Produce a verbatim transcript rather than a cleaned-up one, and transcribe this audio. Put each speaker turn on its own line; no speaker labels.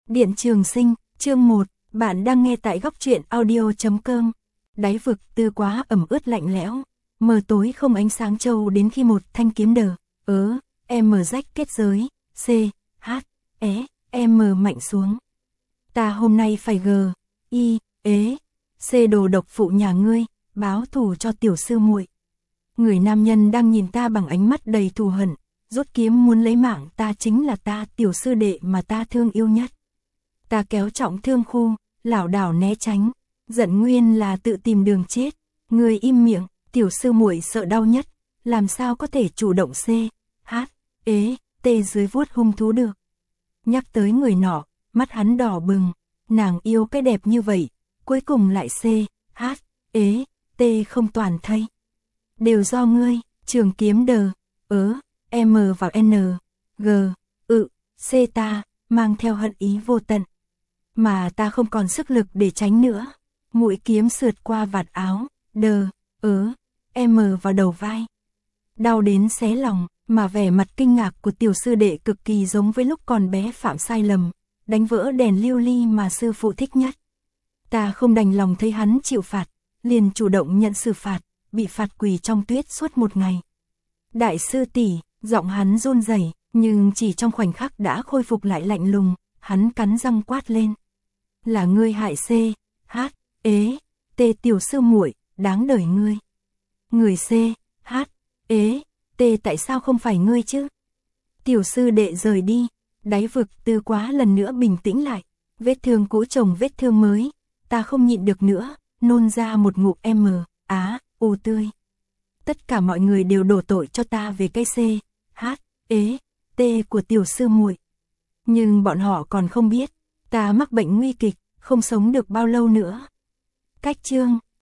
Điện Trường Sinh, chương một, bạn đang nghe tại góc truyện audio chấm com. Đáy vực tư quá ẩm ướt lạnh lẽo, mờ tối không ánh sáng trâu đến khi một thanh kiếm đờ, ớ, em rách kết giới, c, h, é, em mạnh xuống. Ta hôm nay phải g, y, ế, c đồ độc phụ nhà ngươi, báo thù cho tiểu sư muội. Người nam nhân đang nhìn ta bằng ánh mắt đầy thù hận, rút kiếm muốn lấy mạng ta chính là ta tiểu sư đệ mà ta thương yêu nhất. Ta kéo trọng thương khu, lảo đảo né tránh, giận nguyên là tự tìm đường chết, người im miệng, tiểu sư muội sợ đau nhất, làm sao có thể chủ động c, h, ế, t dưới vuốt hung thú được. Nhắc tới người nọ, mắt hắn đỏ bừng, nàng yêu cái đẹp như vậy, cuối cùng lại c, h, ế, t không toàn thây. Đều do ngươi, trường kiếm đờ, ớ, m vào n, g, ự, c ta, mang theo hận ý vô tận. Mà ta không còn sức lực để tránh nữa, mũi kiếm sượt qua vạt áo, đờ, ớ, m vào đầu vai. Đau đến xé lòng, mà vẻ mặt kinh ngạc của tiểu sư đệ cực kỳ giống với lúc còn bé phạm sai lầm, đánh vỡ đèn lưu ly mà sư phụ thích nhất. Ta không đành lòng thấy hắn chịu phạt, liền chủ động nhận xử phạt, bị phạt quỳ trong tuyết suốt một ngày. Đại sư tỷ, giọng hắn run rẩy, nhưng chỉ trong khoảnh khắc đã khôi phục lại lạnh lùng, hắn cắn răng quát lên. Là ngươi hại c, h, ế, t tiểu sư muội, đáng đời ngươi. Người c, h, ế, t tại sao không phải ngươi chứ? Tiểu sư đệ rời đi, đáy vực tư quá lần nữa bình tĩnh lại, vết thương cũ chồng vết thương mới, ta không nhịn được nữa, nôn ra một ngụm m, á, u tươi. Tất cả mọi người đều đổ tội cho ta về cái c, h, ế, t của tiểu sư muội. Nhưng bọn họ còn không biết, ta mắc bệnh nguy kịch, không sống được bao lâu nữa. Cách chương